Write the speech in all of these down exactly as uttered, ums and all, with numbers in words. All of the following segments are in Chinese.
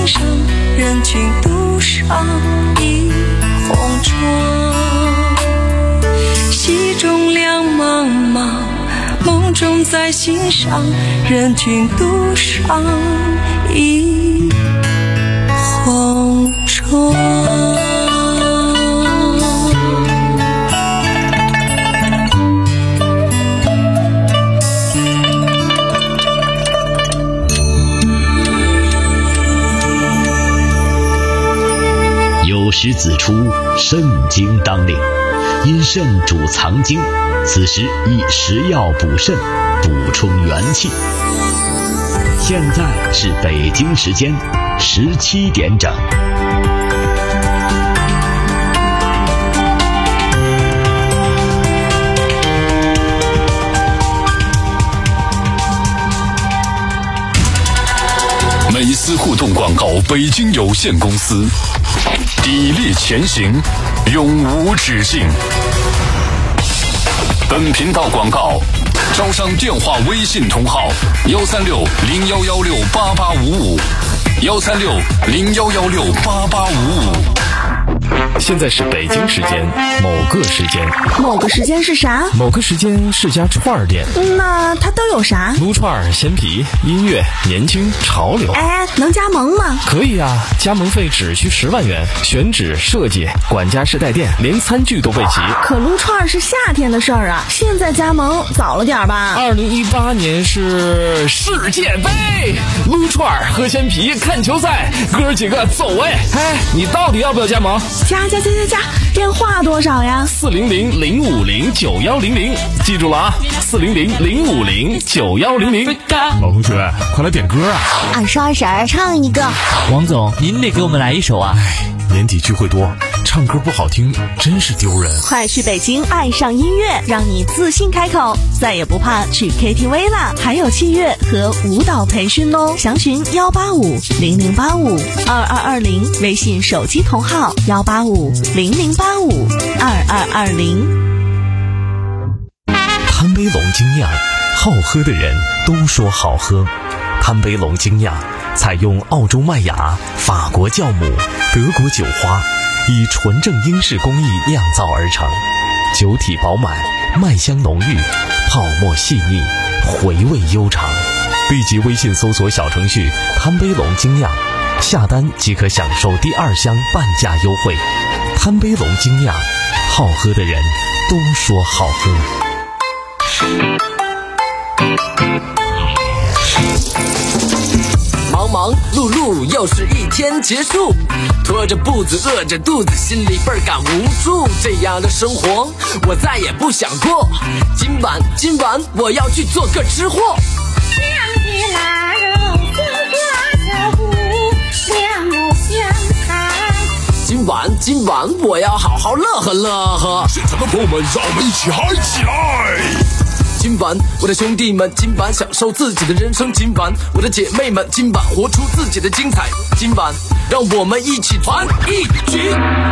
心上，人群堵上一红窗。戏中两茫茫，梦中在心上，人群堵上一红窗。 有诗子出，肾经当令，因肾主藏精，此时宜食药补肾，补充元气。现在是北京时间十七点整。 美思互动广告北京有限公司，砥砺前行，永无止境。本频道广告招商电话微信同号幺三六零幺幺六八八五五，幺三六零幺幺六八八五五。 现在是北京时间某个时间， 某个时间是啥？ 某个时间是家串儿店。 那它都有啥？ 撸串、鲜皮、音乐、年轻、潮流。 哎，能加盟吗？ 可以啊，加盟费只需十万元，选址、设计、管家式带电，连餐具都备齐。 可撸串是夏天的事儿啊，现在加盟早了点吧？ 二零一八年是世界杯，撸串、喝鲜皮、看球赛，哥几个走哎！哎，你到底要不要加盟？ 加加加加加，电话多少呀？ 四零零零五零九幺零零，记住了啊，四零零零五零九幺零零。 老同学，快来点歌啊！ 二叔二婶儿唱一个。 王总，您得给我们来一首啊！ 哎，年底聚会多，唱歌不好听真是丢人。 快去北京爱上音乐，让你自信开口，再也不怕去 K T V 了，还有器乐和舞蹈培训哦。详询幺八五零零八五二二二零，微信手机同号幺八五零零八五二二二零。 贪杯龙精酿，好喝的人都说好喝。贪杯龙精酿采用澳洲麦芽、法国酵母、德国酒花，以纯正英式工艺酿造而成，酒体饱满，麦香浓郁，泡沫细腻，回味悠长。立即微信搜索小程序贪杯龙精酿，下单即可享受第二箱半价优惠。贪杯龙精酿，好喝的人都说好喝。 忙忙碌碌又是一天结束，拖着步子饿着肚子，心里倍儿感无助，这样的生活我再也不想过。今晚今晚我要去做个吃货。 香鸡腊肉，香鸡辣椒糊，两目相看。 今晚今晚我要好好乐呵乐呵。 现场的朋友们，让我们一起嗨起来！ 今晚我的兄弟们，今晚享受自己的人生。今晚我的姐妹们，今晚活出自己的精彩。今晚让我们一起团一起。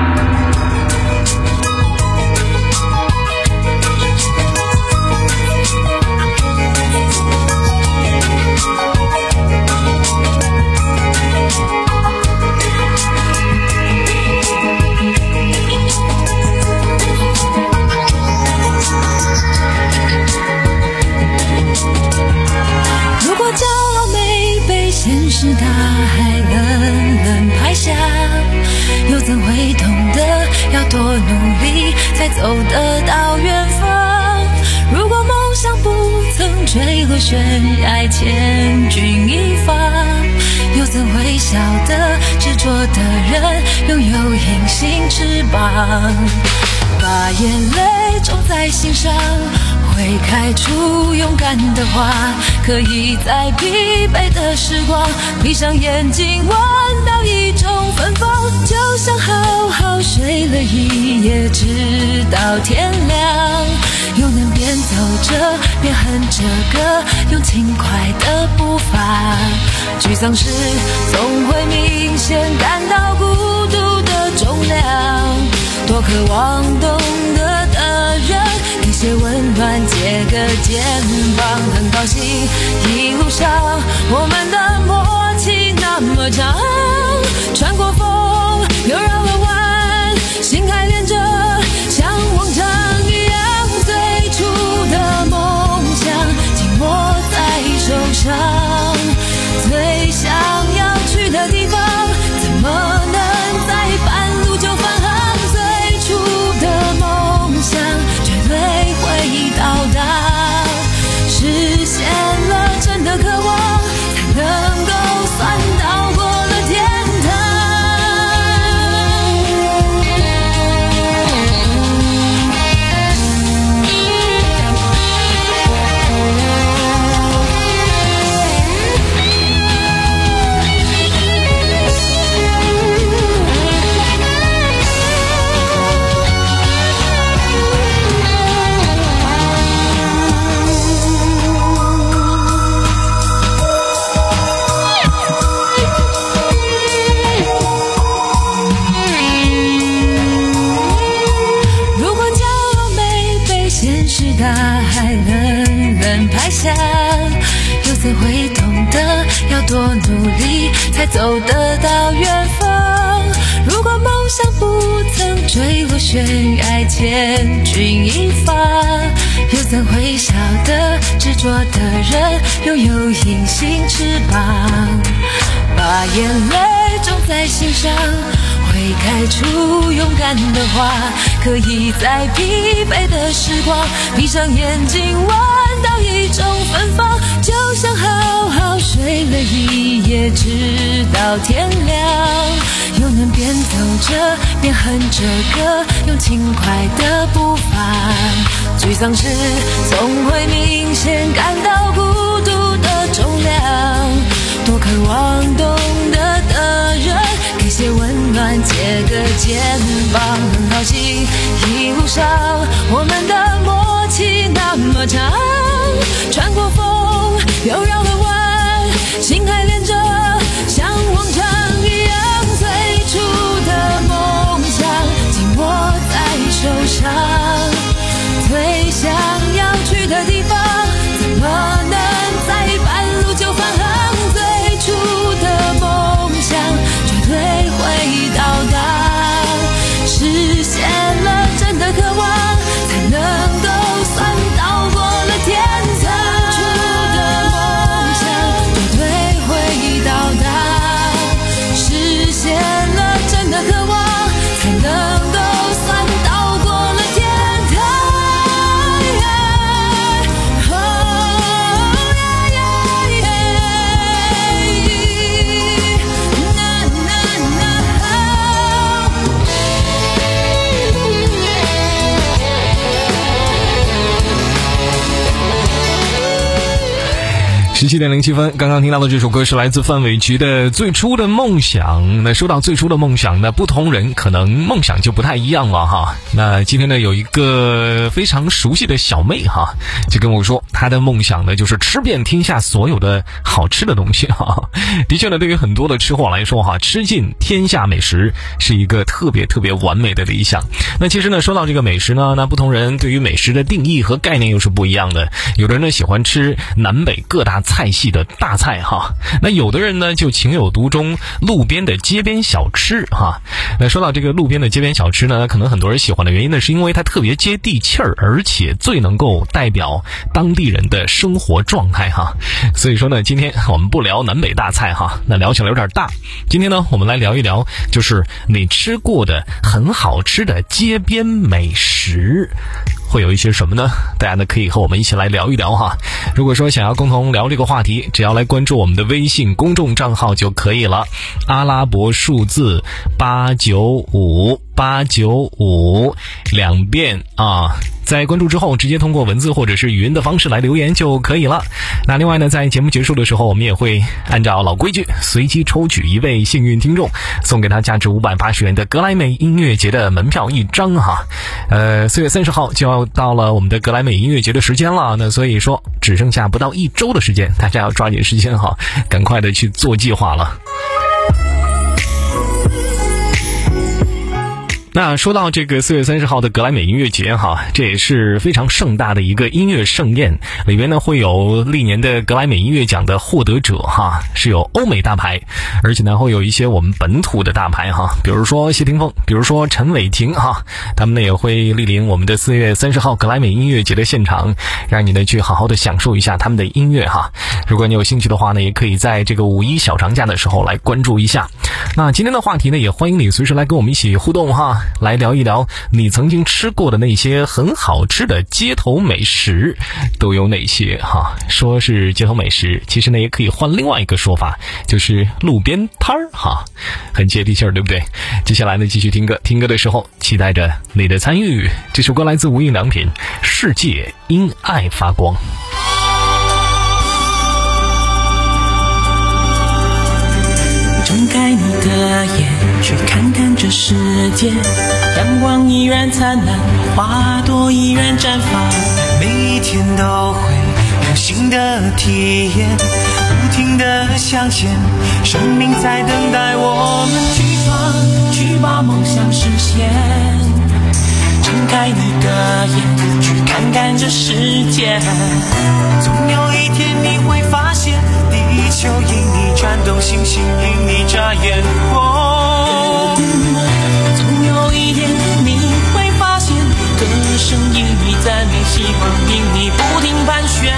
是大海冷冷拍下，又怎会懂得要多努力才走得到远方？如果梦想不曾坠落悬崖，千钧一发，又怎会晓得执着的人拥有隐形翅膀？把眼泪种在心上，会开出勇敢的花，可以在疲惫的时光闭上眼睛闻到一种芬芳，就像好好睡了一夜直到天亮，又能边走着边哼着歌，用轻快的步伐。沮丧时总会明显感到孤独的重量，多渴望懂得的人给些温暖，借个肩膀。很高兴一路上我们的默契那么长。 怎会懂得要多努力才走得到远方？如果梦想不曾坠落悬崖，千钧一发，又怎会晓得执着的人拥有隐形翅膀？把眼泪种在心上，会开出勇敢的花，可以在疲惫的时光闭上眼睛闻到一种芬芳，就像好好睡了一夜直到天亮，又能边走着边哼着歌，用轻快的步伐。沮丧时总会明显感到孤独的重量，多渴望懂得的人给些温暖，借个肩膀。很好奇一路上我们的默契那么长，穿过风又绕了弯，心还连着像往常一样，最初的梦想紧握在手上，最想要去的地方怎么能在半路就返航？最初的梦想绝对会到达，实现了真的渴望，才能够算到过了天堂。最初的梦想绝对会到达，实现了真的渴望，才能够算到过了天堂。 十七点零七分，刚刚听到的这首歌是来自范玮琪的《最初的梦想》。那说到最初的梦想，那不同人可能梦想就不太一样了哈。那今天呢，有一个非常熟悉的小妹哈，就跟我说，她的梦想呢就是吃遍天下所有的好吃的东西哈。的确呢，对于很多的吃货来说哈，吃尽天下美食是一个特别特别完美的理想。那其实呢，说到这个美食呢，那不同人对于美食的定义和概念又是不一样的。有的人呢喜欢吃南北各大菜系的大菜哈，那有的人呢就情有独钟路边的街边小吃哈。那说到这个路边的街边小吃呢，可能很多人喜欢的原因呢，是因为它特别接地气儿，而且最能够代表当地人的生活状态哈。所以说呢，今天我们不聊南北大菜哈，那聊起来有点大。今天呢，我们来聊一聊，就是你吃过的很好吃的街边美食会有一些什么呢？大家呢可以和我们一起来聊一聊哈。如果说想要共同聊这个话题，只要来关注我们的微信公众账号就可以了，阿拉伯数字八九五八九五两遍啊。在关注之后，直接通过文字或者是语音的方式来留言就可以了。那另外呢，在节目结束的时候，我们也会按照老规矩，随机抽取一位幸运听众，送给他价值五百八十元的格莱美音乐节的门票一张哈。呃，四月三十号就要到了我们的格莱美音乐节的时间了，那所以说只剩下不到一周的时间，大家要抓紧时间哈，赶快的去做计划了。那说到这个四月三十号的格莱美音乐节哈，这也是非常盛大的一个音乐盛宴，里面呢会有历年的格莱美音乐奖的获得者哈，是有欧美大牌，而且呢会有一些我们本土的大牌哈，比如说谢霆锋，比如说陈伟霆哈，他们呢也会莅临我们的四月三十号格莱美音乐节的现场，让你呢去好好的享受一下他们的音乐哈。如果你有兴趣的话呢，也可以在这个五一小长假的时候来关注一下。那今天的话题呢，也欢迎你随时来跟我们一起互动哈。来聊一聊你曾经吃过的那些很好吃的街头美食都有哪些哈？说是街头美食，其实呢也可以换另外一个说法，就是路边摊儿哈，很接地气儿，对不对？接下来呢继续听歌，听歌的时候期待着你的参与。这首歌来自无印良品，《世界因爱发光》。 睁开你的眼，去看看这世界，阳光依然灿烂，花朵依然绽放，每一天都会有新的体验，不停地向前，生命在等待我们去闯，去把梦想实现。 睁开你的眼，去看看这世界。总有一天你会发现，地球因你转动，星星因你眨眼。哦，总有一天你会发现，歌声因你赞美，希望因你不停盘旋。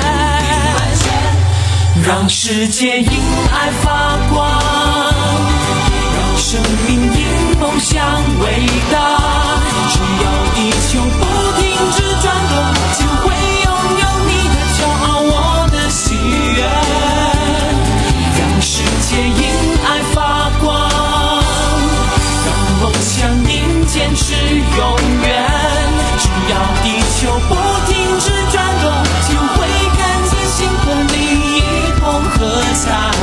让世界因爱发光，让生命因梦想伟大。只要地球不停止转动，就会拥有你的骄傲，我的喜悦。让世界因爱发光，让梦想因坚持永远。只要地球不停止转动，就会看见星河里一同喝彩。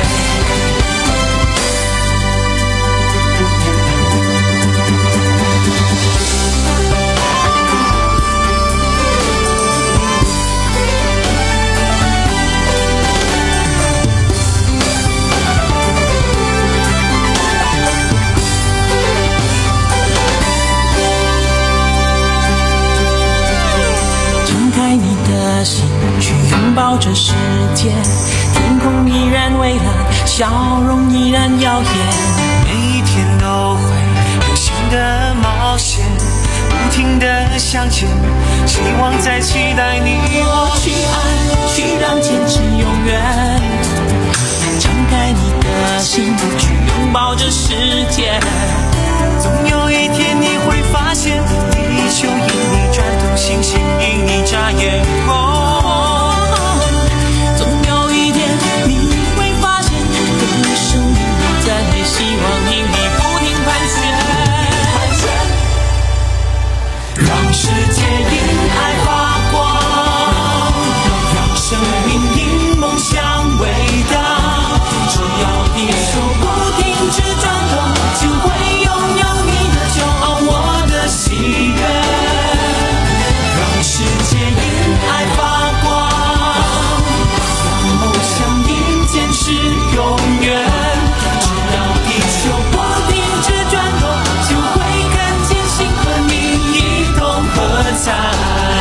心去拥抱这世界，天空依然蔚蓝，笑容依然耀眼。每一天都会有新的冒险，不停地向前，希望在期待你我去爱，去让坚持永远。张开你的心，去拥抱这世界。总有一天你会发现，地球因你转动，星星因你眨眼。哦，总有一天你会发现，歌声因你赞美，希望因你不停盘旋。让世界因爱发光，让生命因梦想伟大。只要地球不停止转动，就会拥有你的骄傲，我的喜悦。让世界因爱发光，让梦想因坚持永远。只要地球不停止转动，就会看见星河里一同喝彩。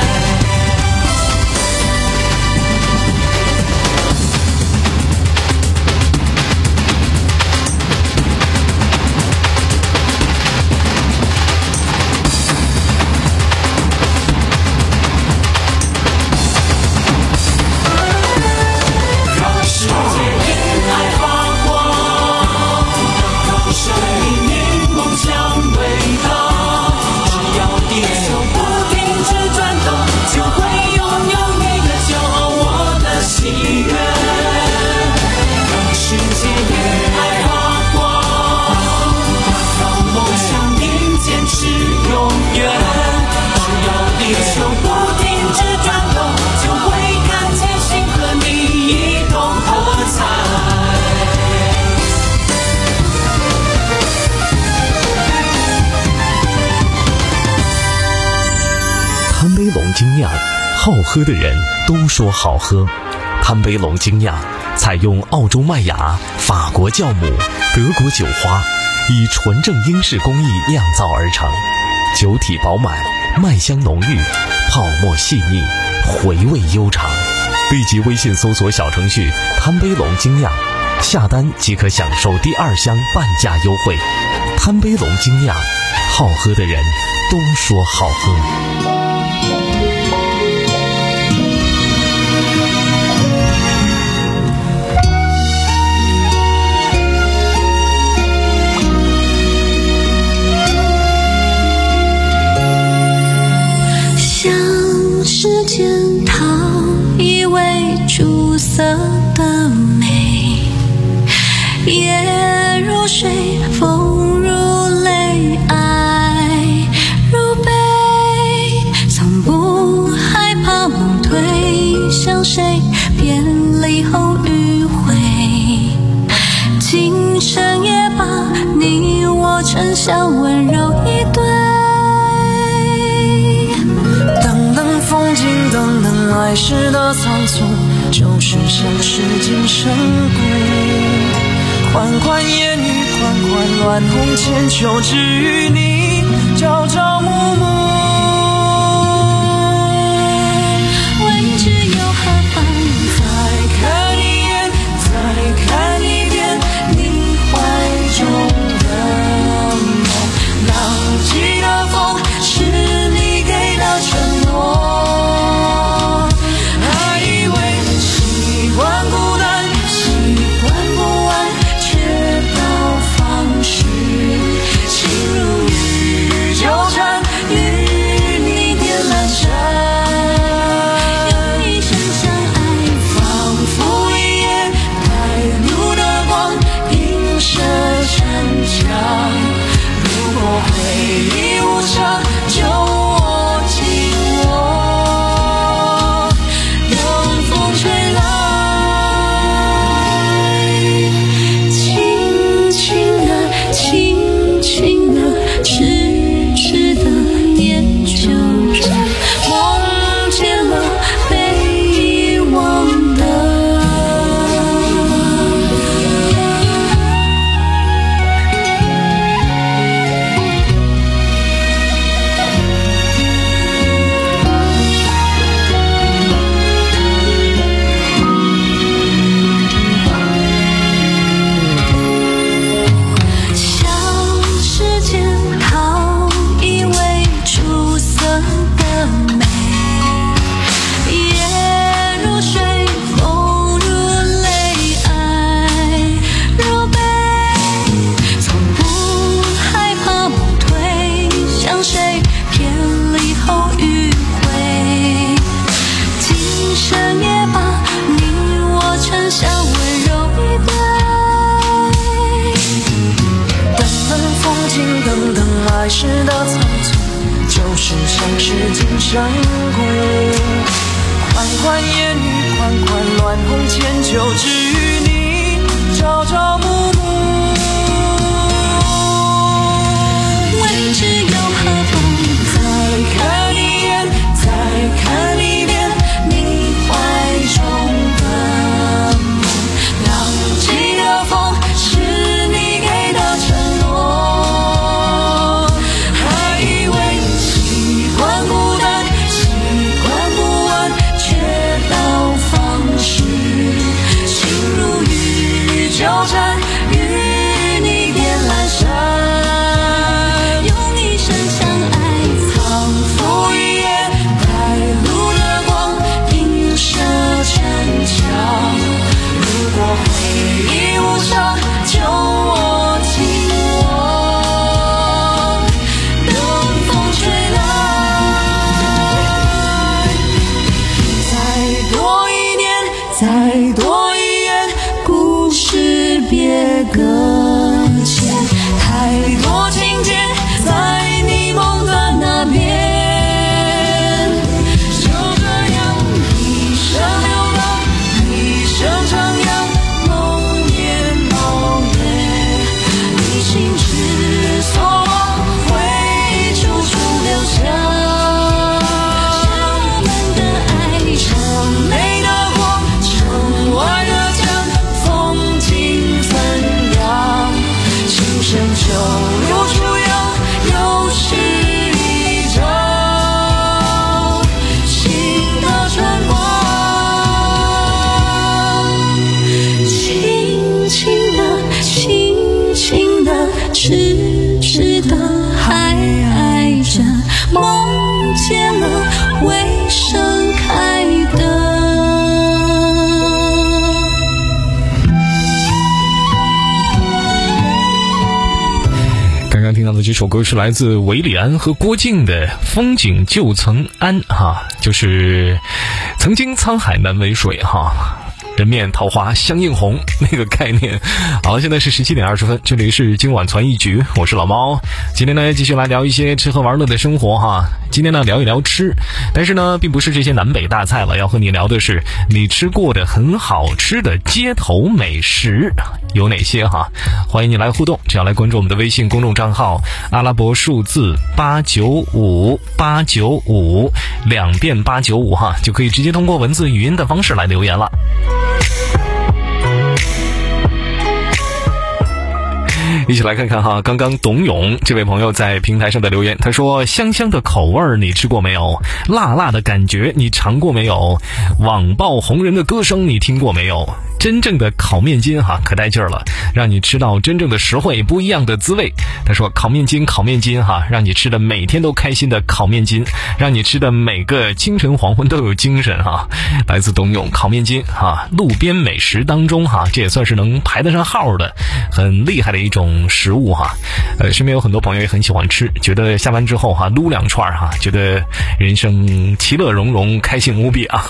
贪杯龙精酿，好喝的人都说好喝。贪杯龙精酿采用澳洲麦芽、法国酵母、德国酒花，以纯正英式工艺酿造而成，酒体饱满，麦香浓郁，泡沫细腻，回味悠长。立即微信搜索小程序贪杯龙精酿，下单即可享受第二箱半价优惠。贪杯龙精酿，好喝的人都说好喝。 像是检讨一位出色的美，夜如水，风如泪，爱如悲，从不害怕梦推向谁，别离后迂回，今生也把你我沉香温柔一对。 风景等等来时的苍松，就是像是今生归。款款烟雨，款款乱红千秋，只与你朝朝暮暮。 等等来时的匆匆，就是像是今生故。款款烟雨，款款乱红千秋，只与你朝朝暮暮。 未知又何妨？ 再看一眼，再看一遍，你怀中的梦。浪迹的风，是你给的承诺。还以为习惯孤单，习惯不安，却到放矢，心如雨纠缠，与你点阑珊。再多一眼，故事别搁浅，太多情节在你梦的那边。就这样一生流浪，一生徜徉，梦魇梦魇，你心之所往，会处处留下。就如初阳，又是一朝新的春光。轻轻的，轻轻的，痴痴的，还爱着，梦见了未盛开的。 刚刚听到的这首歌是来自韦礼安和郭靖的《风景旧曾谙》哈，就是曾经沧海难为水哈，人面桃花相映红那个概念。好了，现在是十七点二十分，这里是今晚传一局，我是老猫。今天呢继续来聊一些吃喝玩乐的生活哈。今天呢聊一聊吃，但是呢并不是这些南北大菜了，要和你聊的是你吃过的很好吃的街头美食有哪些哈。欢迎你来互动，只要来关注我们的微信公众账号阿拉伯数字八九五八九五两遍八九五哈，就可以直接通过文字语音的方式来留言了。一起来看看哈，刚刚董勇这位朋友在平台上的留言，他说香香的口味你吃过没有？辣辣的感觉你尝过没有？网爆红人的歌声你听过没有？真正的烤面筋哈，可带劲儿了，让你吃到真正的实惠不一样的滋味。他说烤面筋烤面筋哈，让你吃的每天都开心的烤面筋，让你吃的每个清晨黄昏都有精神哈。来自董勇烤面筋哈，路边美食当中哈，这也算是能排得上号的很厉害的一种食物哈。呃，身边有很多朋友也很喜欢吃，觉得下班之后哈撸两串哈，觉得人生其乐融融，开心无比啊。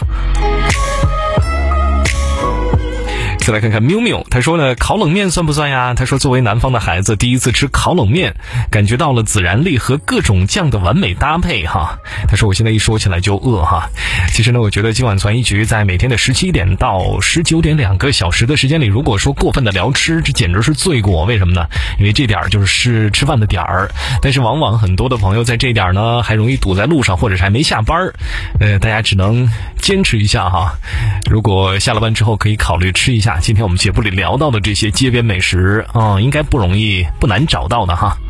再来看看喵喵，他说呢，烤冷面算不算呀？他说作为南方的孩子，第一次吃烤冷面，感觉到了孜然粒和各种酱的完美搭配哈。他说我现在一说起来就饿哈。其实呢，我觉得今晚传一局在每天的十七点到十九点两个小时的时间里，如果说过分的聊吃，这简直是罪过。为什么呢？因为这点就是是吃饭的点儿，但是往往很多的朋友在这点呢还容易堵在路上，或者是还没下班，呃，大家只能坚持一下哈。如果下了班之后可以考虑吃一下今天我们节目里聊到的这些街边美食啊、嗯，应该不容易不难找到的哈。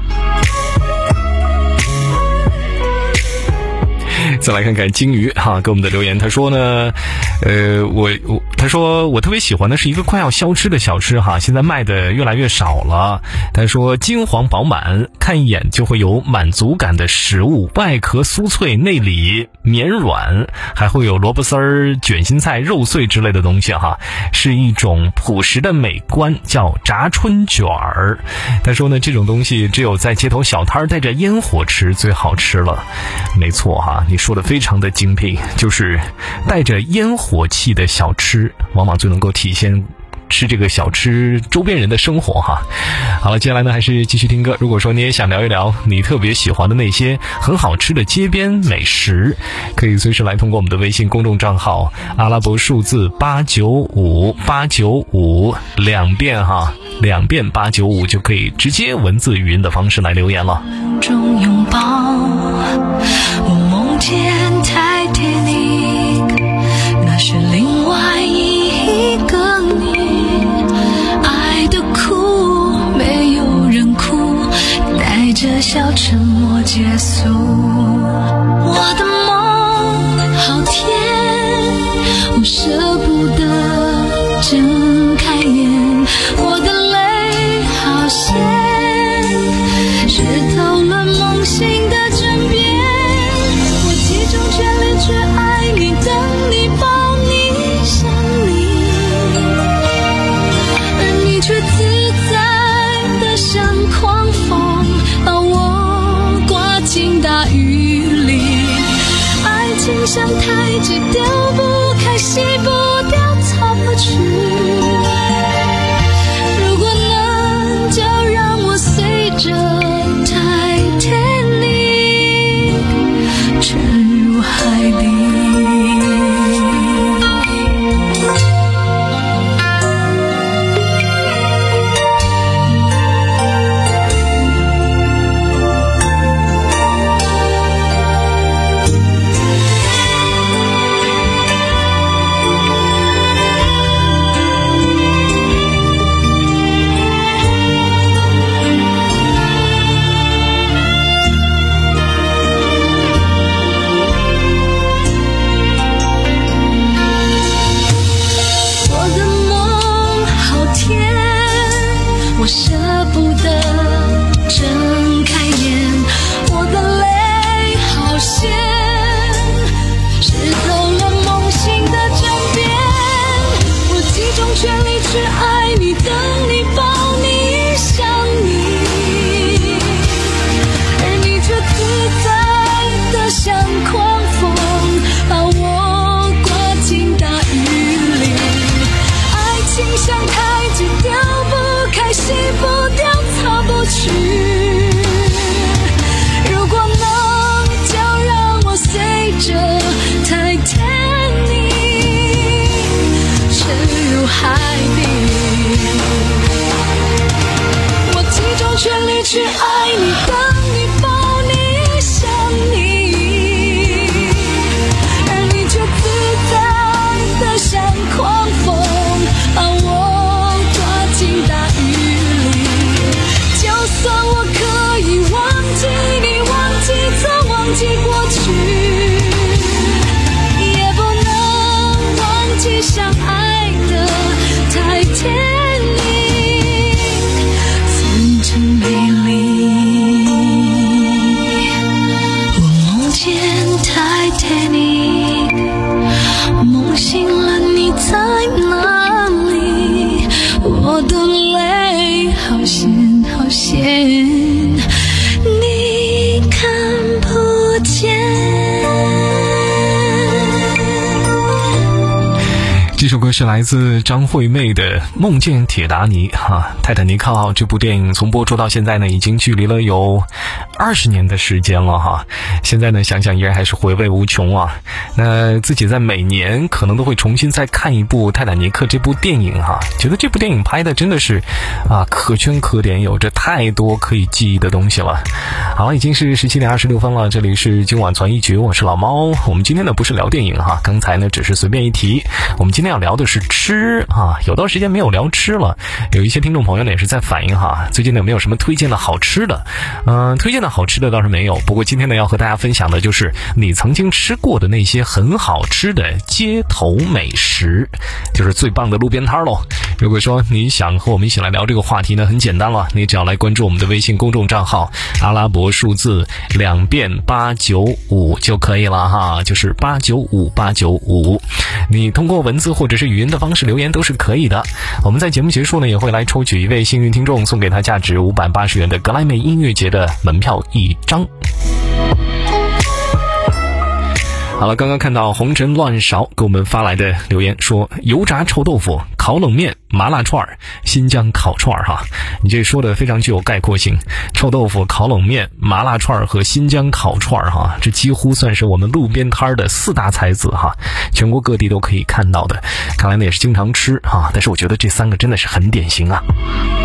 再来看看金鱼哈给我们的留言，他说呢，呃，我我他说我特别喜欢的是一个快要消失的小吃哈，现在卖的越来越少了。他说金黄饱满，看一眼就会有满足感的食物，外壳酥脆，内里绵软，还会有萝卜丝儿、卷心菜、肉碎之类的东西哈，是一种朴实的美观，叫炸春卷儿。他说呢，这种东西只有在街头小摊带着烟火吃最好吃了。没错哈，你说的非常的精辟，就是带着烟火气的小吃往往最能够体现吃这个小吃周边人的生活哈。好了，接下来呢还是继续听歌。如果说你也想聊一聊你特别喜欢的那些很好吃的街边美食，可以随时来通过我们的微信公众账号阿拉伯数字八九五八九五两遍哈，两遍八九五就可以直接文字语音的方式来留言了。 中拥抱，我梦见 Titanic， 那是另外一个你，爱的哭没有人哭，带着笑沉默结束。我的梦好甜，我舍不得睁开眼，我的泪好咸，湿透了梦醒的枕边，我集中全力去爱你，等你抱你想你，而你却自在的像狂风，把我刮进大雨里。爱情像太极，丢不开，洗不掉，擦不去。如果能，就让我随着 Titanic 沉入海底。我舍不得睁开眼，我的泪好咸，湿透了梦醒的枕边，我集中全力去爱你，等你抱你想你，而你却自在的像狂风，把我刮进大雨里。爱情像太极，丢不开，洗不掉，擦不去。如果能，就让我随着 Titanic 沉入海底。我集中全力去爱你，等你抱你想你，而你却自在的像狂风，把我刮进大雨里。就算我可以忘记你，忘记曾忘记过去，也不能忘记相爱的 Titanic 曾经美丽。我梦见 Titanic， 梦醒了你在哪里？我的泪好咸好咸，你看不见。 这首歌是来自张惠妹的《梦见铁达尼》哈，泰坦尼克号这部电影从播出到现在呢，已经距离了有二十年的时间了哈。现在呢，想想依然还是回味无穷啊。那自己在每年可能都会重新再看一部《泰坦尼克》这部电影哈，觉得这部电影拍的真的是啊可圈可点，有着太多可以记忆的东西了。好了，已经是十七点二十六分了，这里是今晚传一局，我是老猫。我们今天呢不是聊电影哈，刚才呢只是随便一提，我们今天要聊的是吃啊，有段时间没有聊吃了，有一些听众朋友呢也是在反映哈，最近呢有没有什么推荐的好吃的？嗯、呃，推荐的好吃的倒是没有，不过今天呢要和大家分享的就是你曾经吃过的那些很好吃的街头美食，就是最棒的路边摊喽。如果说你想和我们一起来聊这个话题呢，很简单了，你只要来关注我们的微信公众账号阿拉伯数字两遍八九五就可以了哈，就是八九五八九五。你通过文字或者是语音的方式留言都是可以的。我们在节目结束呢，也会来抽取一位幸运听众，送给他价值五百八十元的格莱美音乐节的门票一张。 好了，刚刚看到红尘乱勺给我们发来的留言说，油炸臭豆腐、烤冷面、麻辣串儿、新疆烤串儿哈，你这说的非常具有概括性。臭豆腐、烤冷面、麻辣串儿和新疆烤串儿哈，这几乎算是我们路边摊的四大才子哈，全国各地都可以看到的。看来呢也是经常吃哈，但是我觉得这三个真的是很典型啊。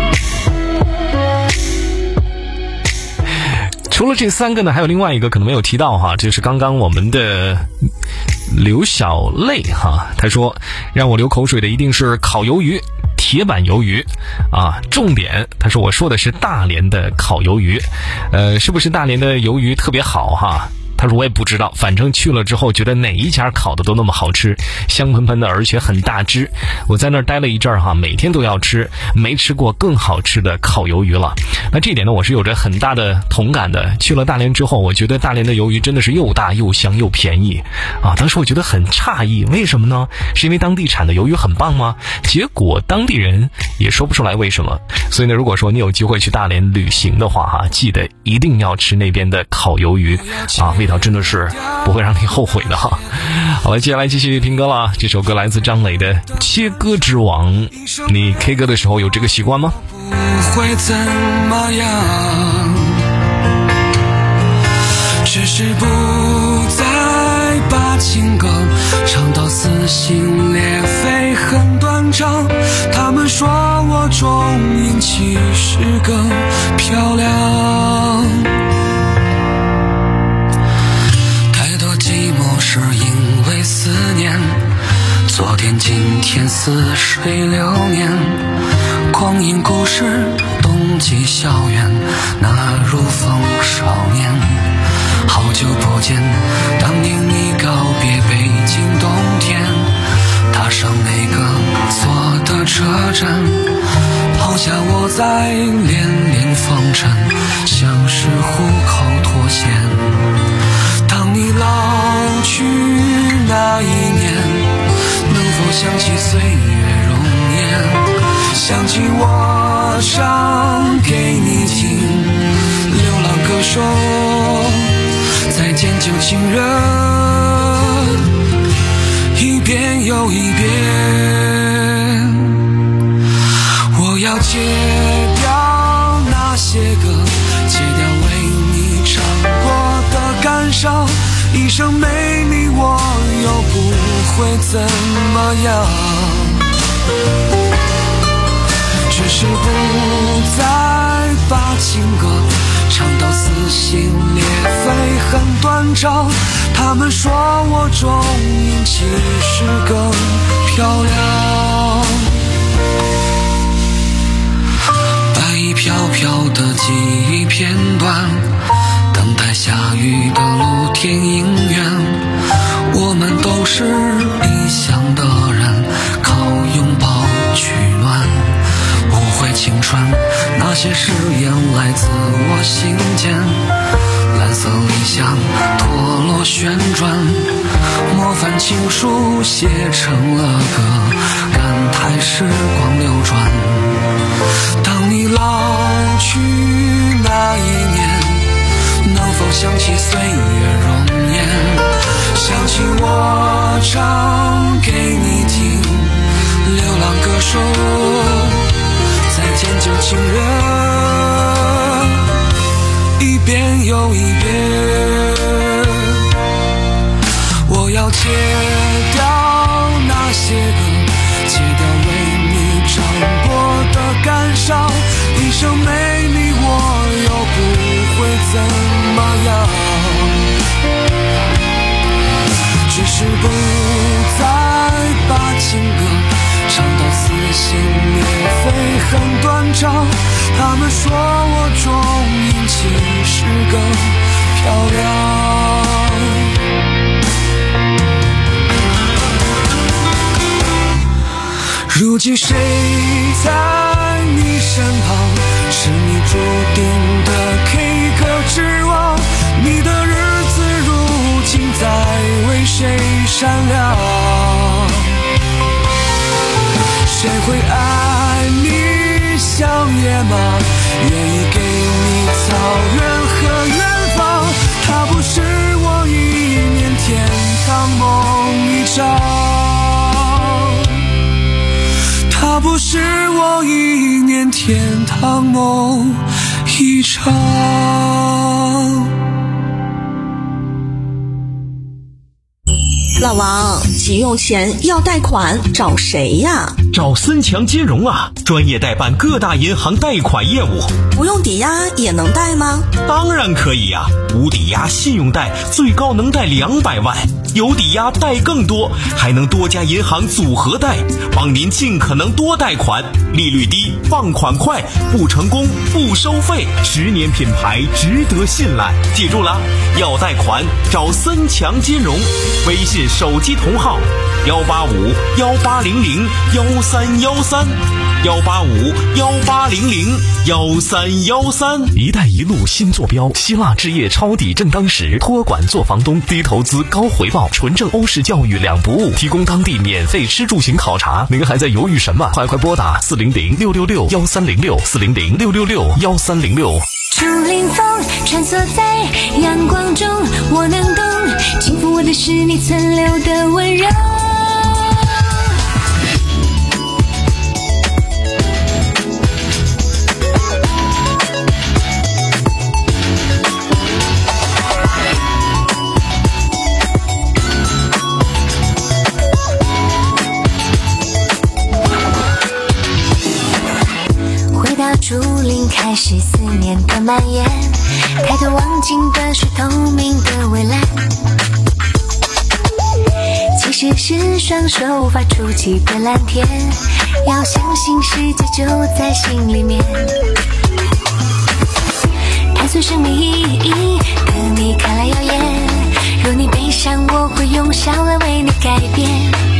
除了这三个呢，还有另外一个可能没有提到哈，就是刚刚我们的刘小泪哈，他说让我流口水的一定是烤鱿鱼、铁板鱿鱼啊，重点他说我说的是大连的烤鱿鱼，呃，是不是大连的鱿鱼特别好哈？他说我也不知道，反正去了之后觉得哪一家烤的都那么好吃，香喷喷的，而且很大只。我在那儿待了一阵儿哈，每天都要吃，没吃过更好吃的烤鱿鱼了。那这一点呢，我是有着很大的同感的。去了大连之后，我觉得大连的鱿鱼真的是又大又香又便宜啊！当时我觉得很诧异，为什么呢？是因为当地产的鱿鱼很棒吗？结果当地人也说不出来为什么。所以呢，如果说你有机会去大连旅行的话哈，记得一定要吃那边的烤鱿鱼啊，味道真的是不会让你后悔的哈。好了，接下来继续听歌了。这首歌来自张磊的《切歌之王》。你 K 歌的时候有这个习惯吗？ 不会怎么样，只是不再把情歌唱到撕心裂肺很断肠。他们说我中音其实更漂亮，是因为思念，昨天今天似水流年，光阴故事冬季校园，那如风少年。好久不见，当年你告别北京冬天，踏上那个坐的车站，抛下我在连连风尘，像是虎口脱险。当你老去那一年，能否想起岁月容颜，想起我唱给你听，流浪歌手再见旧情人，一遍又一遍。我要戒掉那些歌，戒掉为你唱过的感伤，一生没你我又不会怎么样，只是不再把情歌唱到撕心裂肺很断章。他们说我中音其实更漂亮，白衣飘飘的记忆片段，等待下雨的露天影院，我们都是理想的人，靠拥抱取暖，无悔青春，那些誓言来自我心间，蓝色理想脱落旋转，模范情书写成了歌，感叹时光流转。当你老去那一年，能否想起岁月容颜，想起我唱给你听，流浪歌手再见旧情人，一遍又一遍。我要戒掉那些歌，戒掉为你唱过的感伤，一生没你我又不会怎么样，只是不再把情歌唱到撕心裂肺很断章。他们说我中音其实更漂亮，如今谁在你身旁，是你注定的 K 歌之王，你的日子如今在为谁闪亮，谁会爱你像野马，愿意给你草原和远方，它不是我一念天堂天堂梦一场。 老王，急用钱要贷款找谁呀？ 找森强金融啊，专业代办各大银行贷款业务。 不用抵押也能贷吗？ 当然可以呀、啊，无抵押信用贷最高能贷两百万，有抵押贷更多，还能多家银行组合贷，帮您尽可能多贷款，利率低，放款快，不成功不收费，十年品牌值得信赖。记住了，要贷款找森强金融，微信手机同号幺八五幺八零零幺三幺三幺八五幺八零零幺三幺三。 一带一路新坐标，希腊置业抄底正当时，托管做房东，低投资高回报，纯正欧式教育两不误，提供当地免费吃住行考察。您还在犹豫什么？快快拨打四零零六六六幺三零六四零零六六六幺三零六。 竹林风穿梭在阳光中，我能懂，轻抚我的是你存留的温柔。竹林开始思念的蔓延，抬头望尽的是透明的蔚蓝，其实是双手无法触及的蓝天，要相信世界就在心里面。探索生命意义的你看来耀眼，若你悲伤我会用笑来为你改变，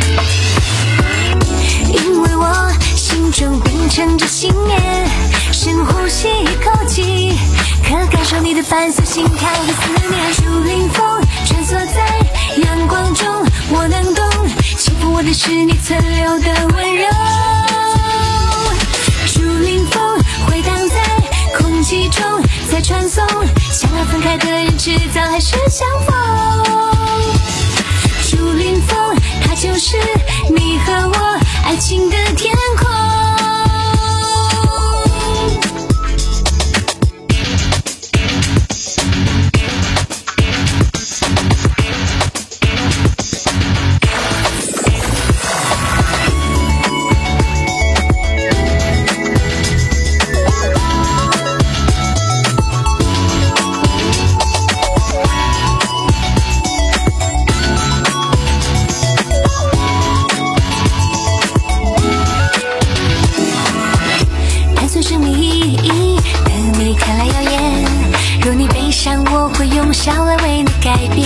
因为我心中秉承着信念，深呼吸一口气，可感受你的伴随心跳的思念。竹林风穿梭在阳光中，我能懂，轻抚我的是你存留的温柔。竹林风回荡在空气中，在传送，想要分开的人迟早还是相逢。竹林风它就是你和我爱情的天空。我会用笑来为你改变，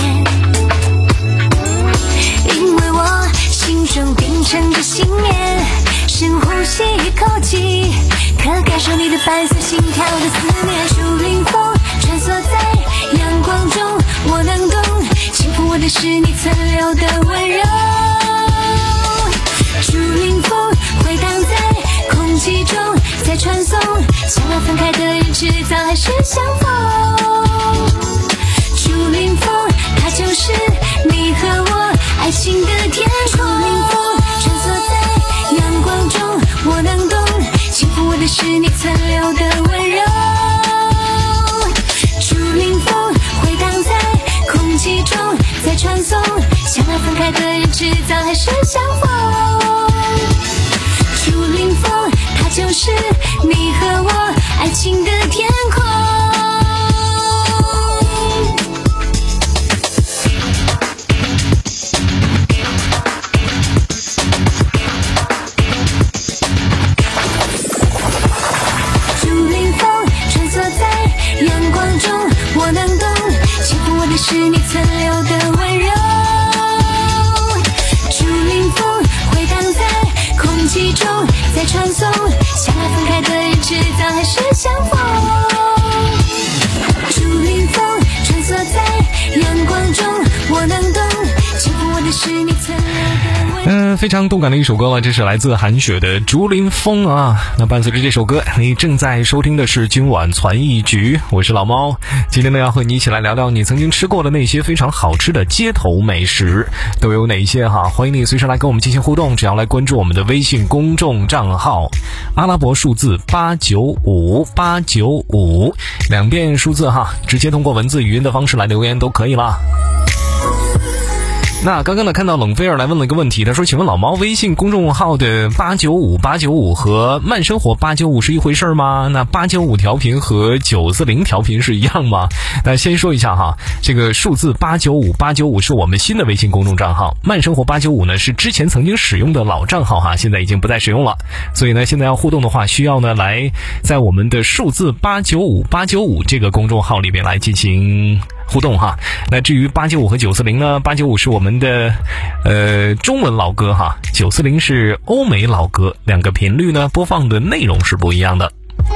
因为我心中秉承着信念，深呼吸一口气，可感受你的伴随心跳的思念。竹林风穿梭在阳光中，我能懂，轻抚我的是你存留的温柔。竹林风回荡在空气中，在传送，想要分开的人迟早还是相逢。竹林风它就是你和我爱情的天空。竹林风穿梭在阳光中，我能懂，轻抚我的是你存留的温柔。竹林风回荡在空气中，在传送，想要分开的人迟早还是相逢。竹林风它就是你和我爱情的天空。我能懂，轻抚我的是你存留的温柔。竹林风回荡在空气中，在传送，想要分开的人迟早还是相逢。 非常动感的一首歌了，这是来自韩雪的《竹林风》啊。那伴随着这首歌，你正在收听的是今晚传艺局，我是老猫。今天呢，要和你一起来聊聊你曾经吃过的那些非常好吃的街头美食都有哪些哈？欢迎你随时来跟我们进行互动，只要来关注我们的微信公众账号，阿拉伯数字八九五八九五，两遍数字哈，直接通过文字语音的方式来留言都可以啦。那刚刚呢，看到冷菲尔来问了一个问题，他说：“请问老猫，微信公众号的八九五八九五和慢生活八九五是一回事吗？那八九五调频和九四零调频是一样吗？”那先说一下哈，这个数字八九五八九五是我们新的微信公众账号，慢生活八九五呢是之前曾经使用的老账号哈，现在已经不再使用了。所以呢，现在要互动的话，需要呢来在我们的数字八九五八九五这个公众号里面来进行互动哈。那至于八九五和九四零呢，八九五是我们的呃中文老歌哈，九四零是欧美老歌，两个频率呢播放的内容是不一样的。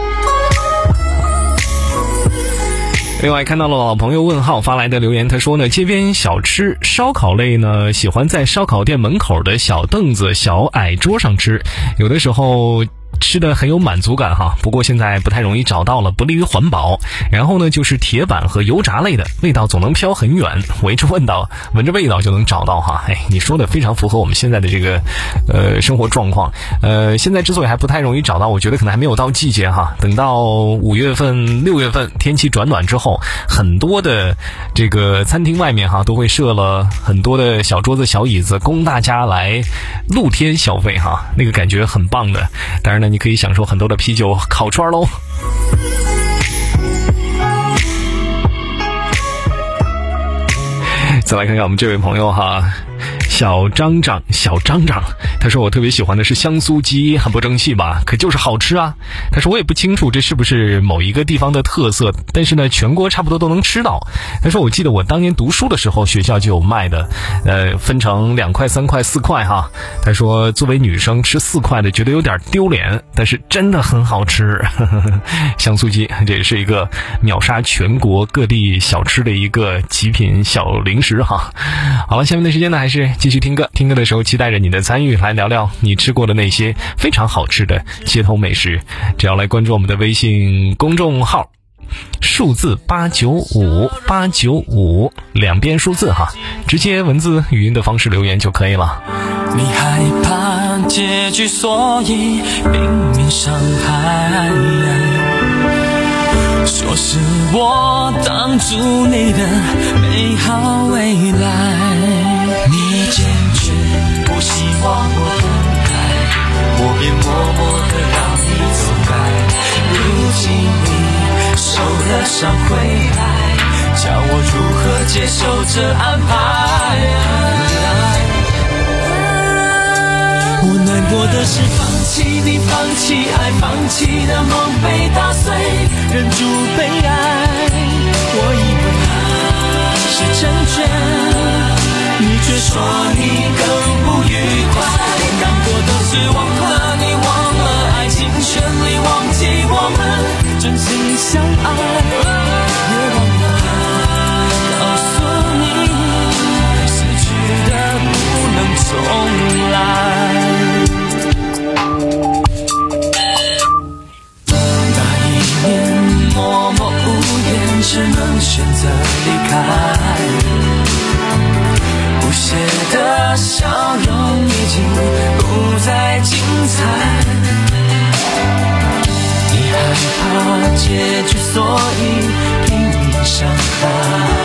另外看到了老朋友问号发来的留言，他说呢，街边小吃烧烤类呢，喜欢在烧烤店门口的小凳子小矮桌上吃，有的时候吃的很有满足感哈，不过现在不太容易找到了，不利于环保。然后呢，就是铁板和油炸类的，味道总能飘很远，围着闻到闻着味道就能找到哈。哎，你说的非常符合我们现在的这个呃生活状况。呃，现在之所以还不太容易找到，我觉得可能还没有到季节哈。等到五月份、六月份天气转暖之后，很多的这个餐厅外面哈都会设了很多的小桌子、小椅子，供大家来露天消费哈，那个感觉很棒的。当然呢，你可以享受很多的啤酒、烤串喽。再来看看我们这位朋友哈，小张张小张张，他说我特别喜欢的是香酥鸡，很不争气吧，可就是好吃啊。他说我也不清楚这是不是某一个地方的特色，但是呢全国差不多都能吃到。他说我记得我当年读书的时候学校就有卖的，呃分成两块三块四块哈。他说作为女生吃四块的觉得有点丢脸，但是真的很好吃。香酥鸡这也是一个秒杀全国各地小吃的一个极品小零食哈。好了，下面的时间呢还是继续听歌，听歌的时候期待着你的参与，来聊聊你吃过的那些非常好吃的街头美食。只要来关注我们的微信公众号数字八九五八九五，两边数字哈，直接文字语音的方式留言就可以了。 你害怕结局，所以拼命伤害，说是我挡住你的美好未来，你坚决不希望我等待，我便默默地让你走开。如今你受了伤回来，叫我如何接受这安排？我难过的是放弃你，放弃爱，放弃的梦被打碎，忍住悲哀。我以为是成全，你却说你更不愉快。难过的是忘了你，忘了爱情，全力忘记我们真心相爱，也忘了告诉你，失去的不能重来。默默无言，只能选择离开，不屑的笑容已经不再精彩。你害怕结局，所以拼命伤害，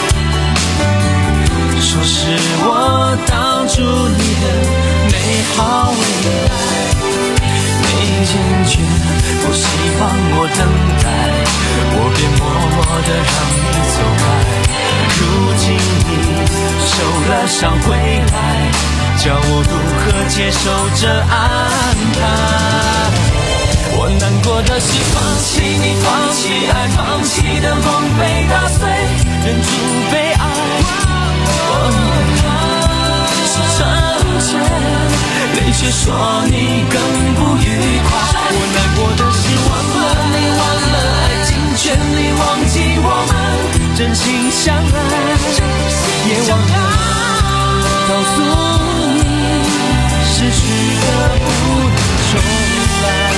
说是我挡住你的美好未来，你坚决不希望我等待，我便默默地让你走开。如今你受了伤回来，叫我如何接受这安排？我难过的是放弃你，放弃爱，放弃的梦被打碎，忍住悲哀。我以为是成全，你却说你更不愉快。我难过的是忘了你，忘了爱情，全力忘记我们真心相爱，也忘了告诉你， 失去的不能重来。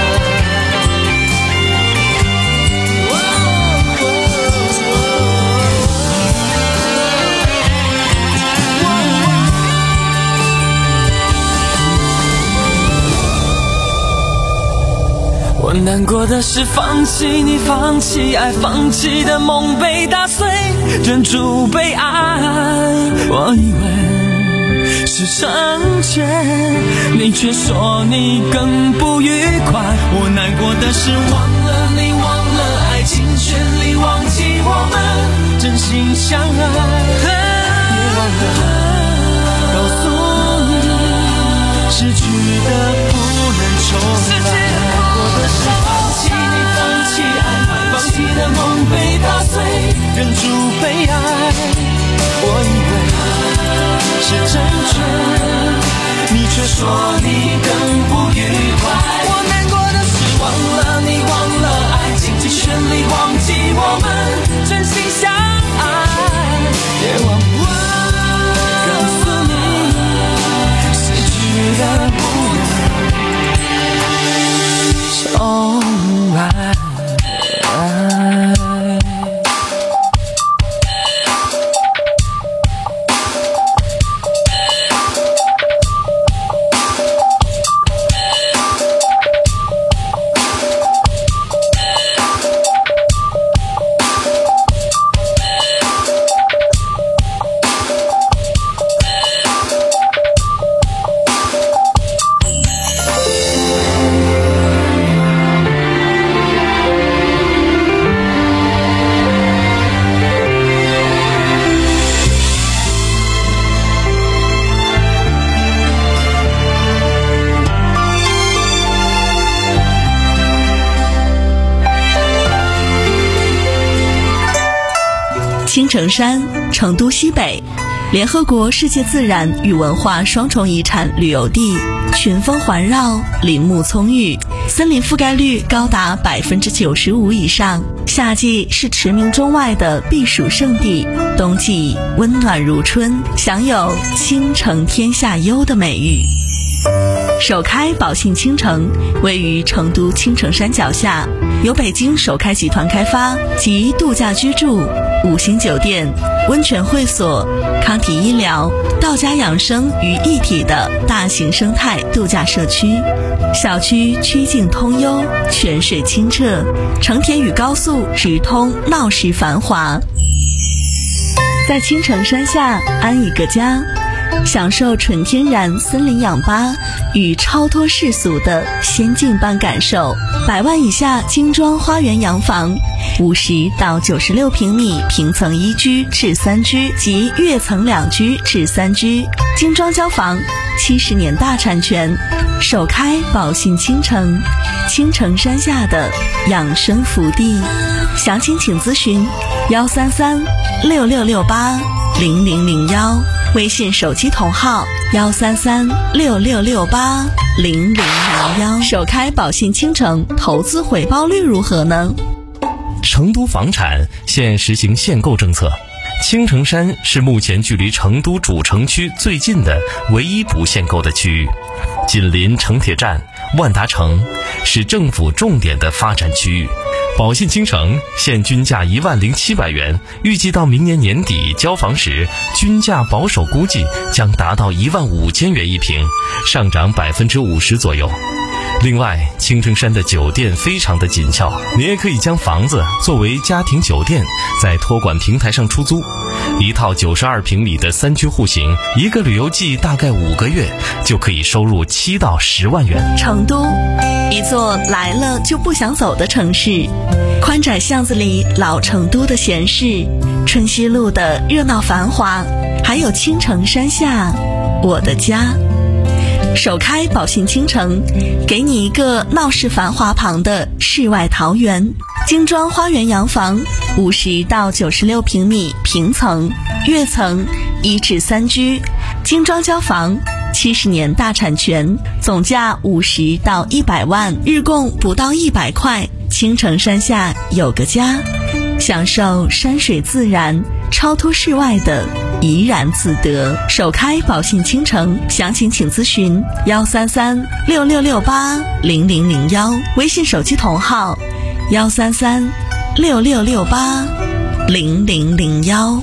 我难过的是放弃你，放弃爱，放弃的梦被打碎，忍住悲哀。我以为是成全，你却说你更不愉快。我难过的是忘了你，忘了爱情，全力忘记我们真心相爱。别忘了告诉你，失去的不能重来。放弃你，放弃爱，放弃的梦被打碎，忍住悲哀。我以为是成全，你却说你更不愉快。我难过的是忘了你，忘了爱情，尽全力忘记我们真心相爱。别忘了告诉你，失去的不能重来。 青城山，成都西北，联合国世界自然与文化双重遗产旅游地，群峰环绕，林木葱郁，森林覆盖率高达百分之九十五以上。夏季是驰名中外的避暑胜地，冬季温暖如春，享有青城天下优的美誉。首开宝信青城位于成都青城山脚下，由北京首开集团开发，集度假居住、五星酒店、温泉会所、康体医疗、道家养生于一体的大型生态度假社区。小区曲径通幽，泉水清澈，成田与高速直通，闹市繁华。在青城山下安一个家，享受纯天然森林氧吧与超脱世俗的仙境般感受。百万以下精装花园洋房，五十到九十六平米平层一居至三居及跃层两居至三居，精装交房，七十年大产权，首开宝信青城，青城山下的养生福地。详情请咨询幺三三六六六八零零零幺，微信手机同号幺三三六六六八零零零幺。首开宝信青城，投资回报率如何呢？ 成都房产现实行限购政策，青城山是目前距离成都主城区最近的唯一不限购的区域，紧邻成铁站、万达城，是政府重点的发展区域。宝信青城现均价一万零七百元，预计到明年年底交房时，均价保守估计将达到一万五千元一平，上涨百分之五十左右。另外，青城山的酒店非常的紧俏，你也可以将房子作为家庭酒店，在托管平台上出租。一套九十二平米的三居户型，一个旅游季大概五个月，就可以收入七到十万元。 成都，一座来了就不想走的城市，宽窄巷子里老成都的闲适，春熙路的热闹繁华，还有青城山下我的家。首开宝信青城，给你一个闹市繁华旁的世外桃源，精装花园洋房，五十到九十六平米平层、跃层一至三居，精装交房，七十年大产权，总价五十到一百万，日供不到一百块。青城山下有个家，享受山水自然、超脱世外的怡然自得。首开保信倾城，详情请咨询幺三三六六六八零零零幺，微信手机同号幺三三六六六八零零零幺。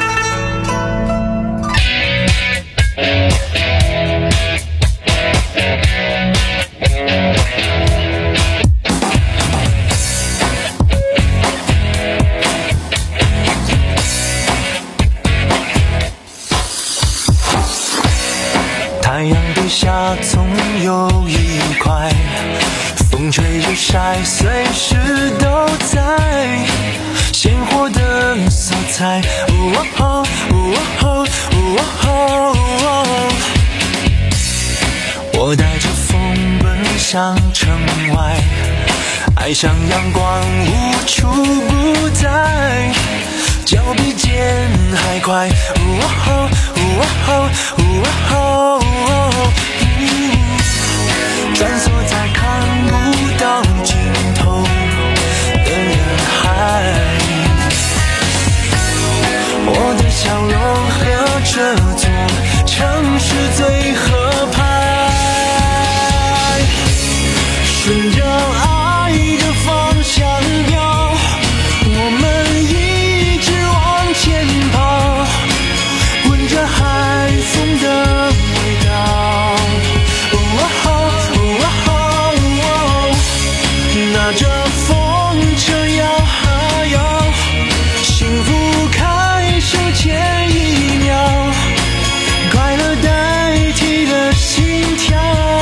太阳底下总有一块，风吹日晒，随时都在，鲜活的色彩。哦哦哦哦哦，我带着风奔向城外，爱上阳光无处不在，脚比肩还快。哦哦哦哦哦，穿梭在看不到尽头的人海，我的笑容和这座城市最合拍，顺着爱的方向飘，我们一直往前跑，闻着海风的味道，拿着风车摇啊摇，幸福开始前一秒，快乐代替了心跳。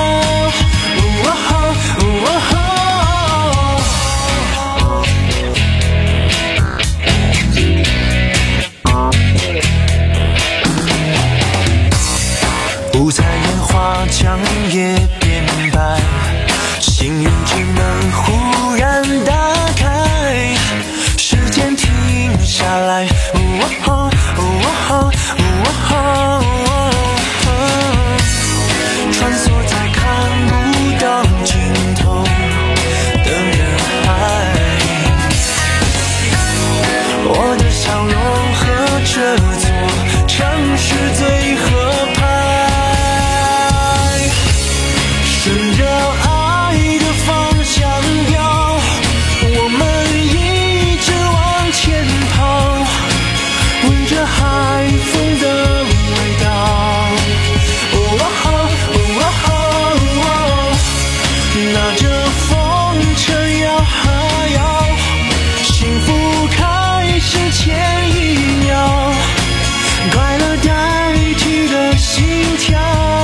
五彩烟花将夜变白，幸运之门忽然打开，时间停下来。哦哦哦哦哦，穿梭在看不到尽头的人海，我的笑容和这座城市最合拍，顺着爱的方向飘，我们一直往前跑，闻着海风的味道。哦哦哦哦，拿着风车摇啊摇，幸福开始前一秒，快乐代替了心跳。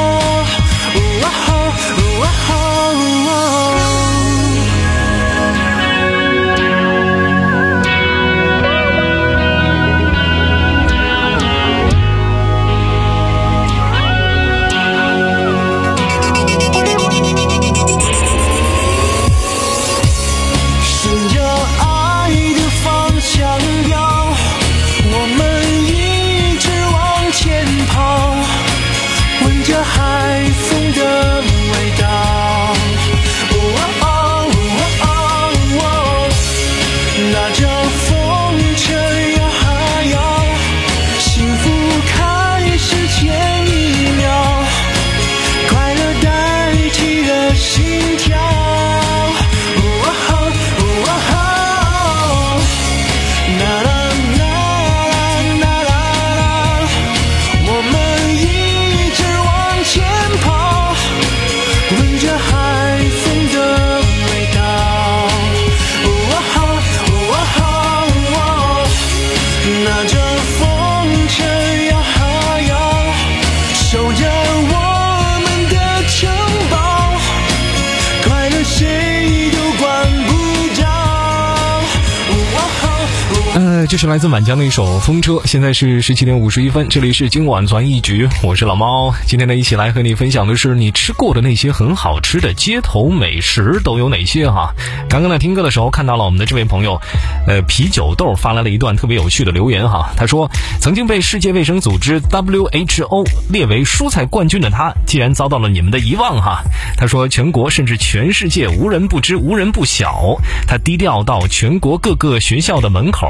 这是来自满江的一首《风车》。现在是十七点五十一分，这里是今晚传一局，我是老猫。今天呢，一起来和你分享的是你吃过的那些很好吃的街头美食都有哪些哈？刚刚在听歌的时候看到了我们的这位朋友，呃，啤酒豆发来了一段特别有趣的留言哈。他说，曾经被世界卫生组织 W H O 列为蔬菜冠军的他，既然遭到了你们的遗忘哈。他说，全国甚至全世界无人不知，无人不晓。他低调到全国各个学校的门口，高调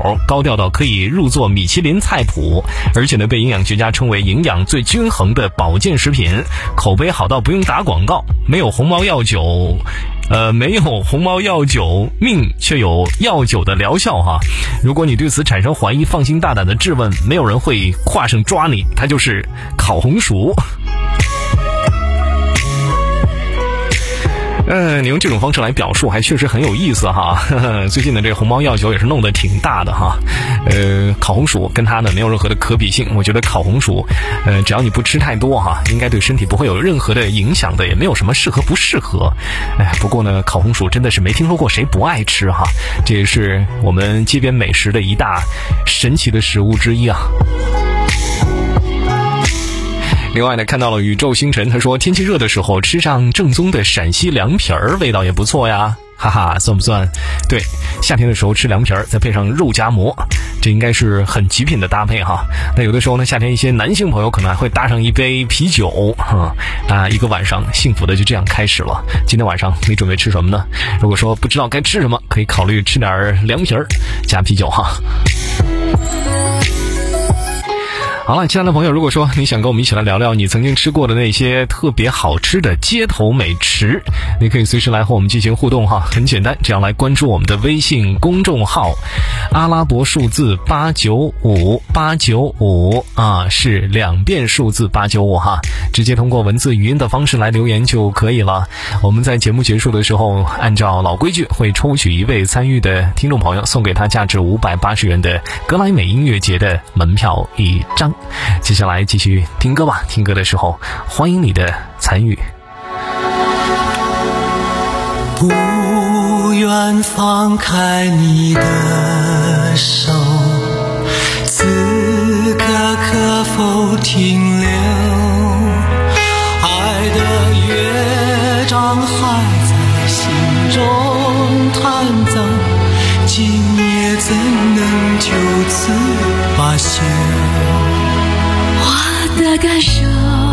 调到可以入座米其林菜谱，而且呢被营养学家称为营养最均衡的保健食品，口碑好到不用打广告，没有鸿茅药酒呃，没有鸿茅药酒命，却有药酒的疗效哈。如果你对此产生怀疑，放心大胆的质问，没有人会跨省抓你，它就是烤红薯。呃，你用这种方式来表述还确实很有意思哈。呵呵，最近的这个鸿茅药酒也是弄得挺大的哈。呃，烤红薯跟它呢没有任何的可比性，我觉得烤红薯，呃，只要你不吃太多哈，应该对身体不会有任何的影响的，也没有什么适合不适合。哎，不过呢，烤红薯真的是没听说过谁不爱吃哈，这也是我们街边美食的一大神奇的食物之一啊。另外呢，看到了宇宙星辰，他说天气热的时候吃上正宗的陕西凉皮儿，味道也不错呀，哈哈，算不算？对，夏天的时候吃凉皮儿，再配上肉夹馍，这应该是很极品的搭配哈。那有的时候呢，夏天一些男性朋友可能还会搭上一杯啤酒，哈、嗯，啊，一个晚上幸福的就这样开始了。今天晚上你准备吃什么呢？如果说不知道该吃什么，可以考虑吃点凉皮儿加啤酒哈。好了，亲爱的朋友，如果说你想跟我们一起来聊聊你曾经吃过的那些特别好吃的街头美食，你可以随时来和我们进行互动哈。很简单，这样来关注我们的微信公众号，阿拉伯数字八九五八九五啊，是两遍数字八九五哈，直接通过文字语音的方式来留言就可以了。我们在节目结束的时候，按照老规矩会抽取一位参与的听众朋友，送给他价值五百八十元的格莱美音乐节的门票一张。接下来继续听歌吧，听歌的时候欢迎你的参与。 不愿放开你的手，此刻可否停留？爱的乐章还在心中弹奏，今夜怎能就此罢休？ 我的感受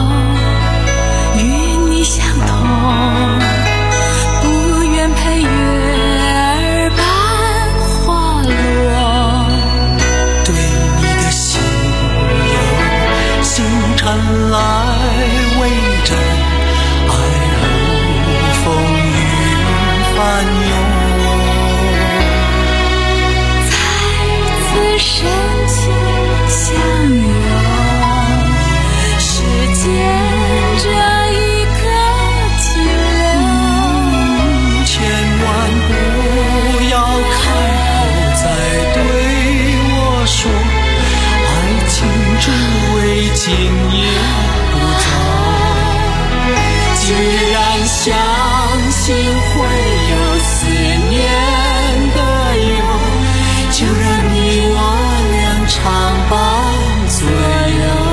与你相同，不愿陪月儿般滑落， 对你的心有星辰来围着，爱如风云翻涌， 再次深情相拥，时间这一刻停留， 千万不要开口再对我说，爱情只为今夜不走。既然相信会有思念的忧，就让你我俩常伴左右。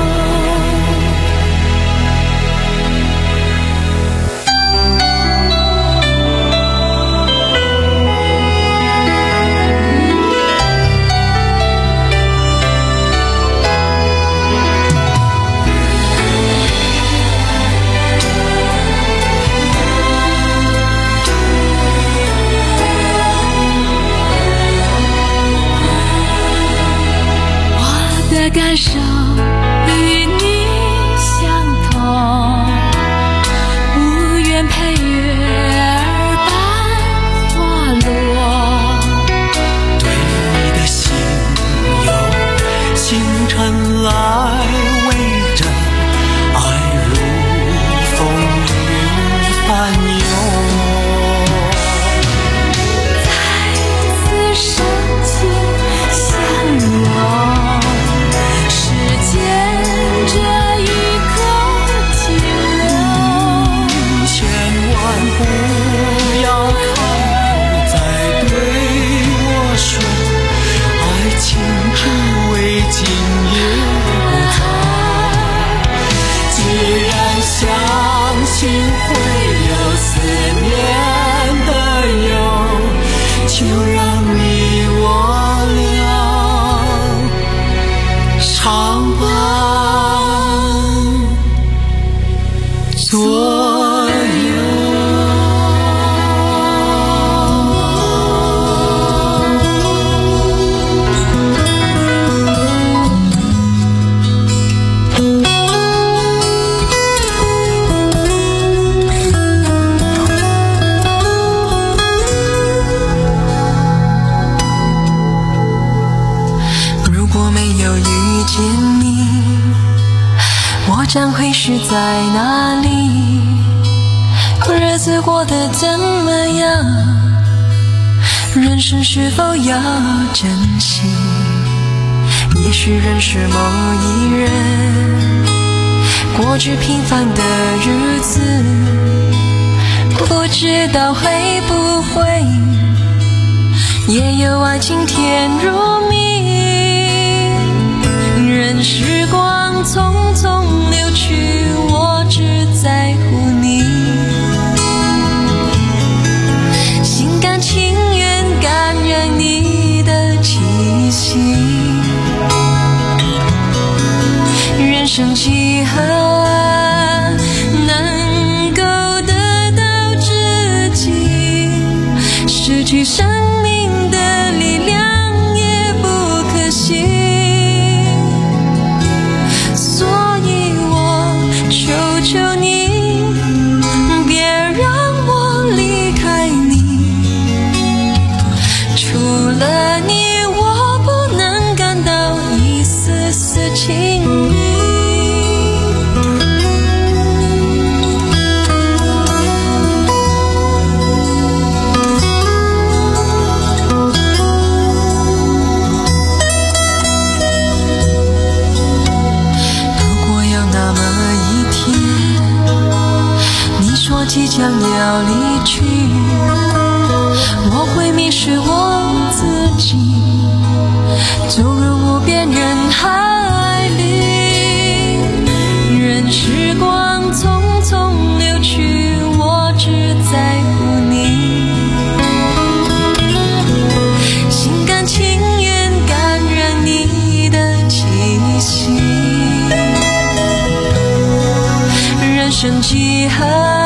感受与你相同，不愿陪月儿般滑落， 对你的心有星辰来围着，爱如风云翻涌， 再次深情相拥，这一刻停留， 千万不要开口再对我说，爱情只为今夜不走。既然相信会有思念的忧，就让你我俩常伴左右。 将会是在哪里？日子过得怎么样？人生是否要珍惜？也许认识某一人，过着平凡的日子，不知道会不会也有爱情甜如蜜。任时光匆匆流去，我只在乎你，心甘情愿感染你的气息。人生几何能够得到知己，失去生命的力量也不可惜。所以我求求你，别让我离开你，除了你我不能感到一丝丝情意。即将要离去，我会迷失我自己，走入无边人海里。任时光匆匆流去，我只在乎你，心甘情愿感染你的气息。人生几何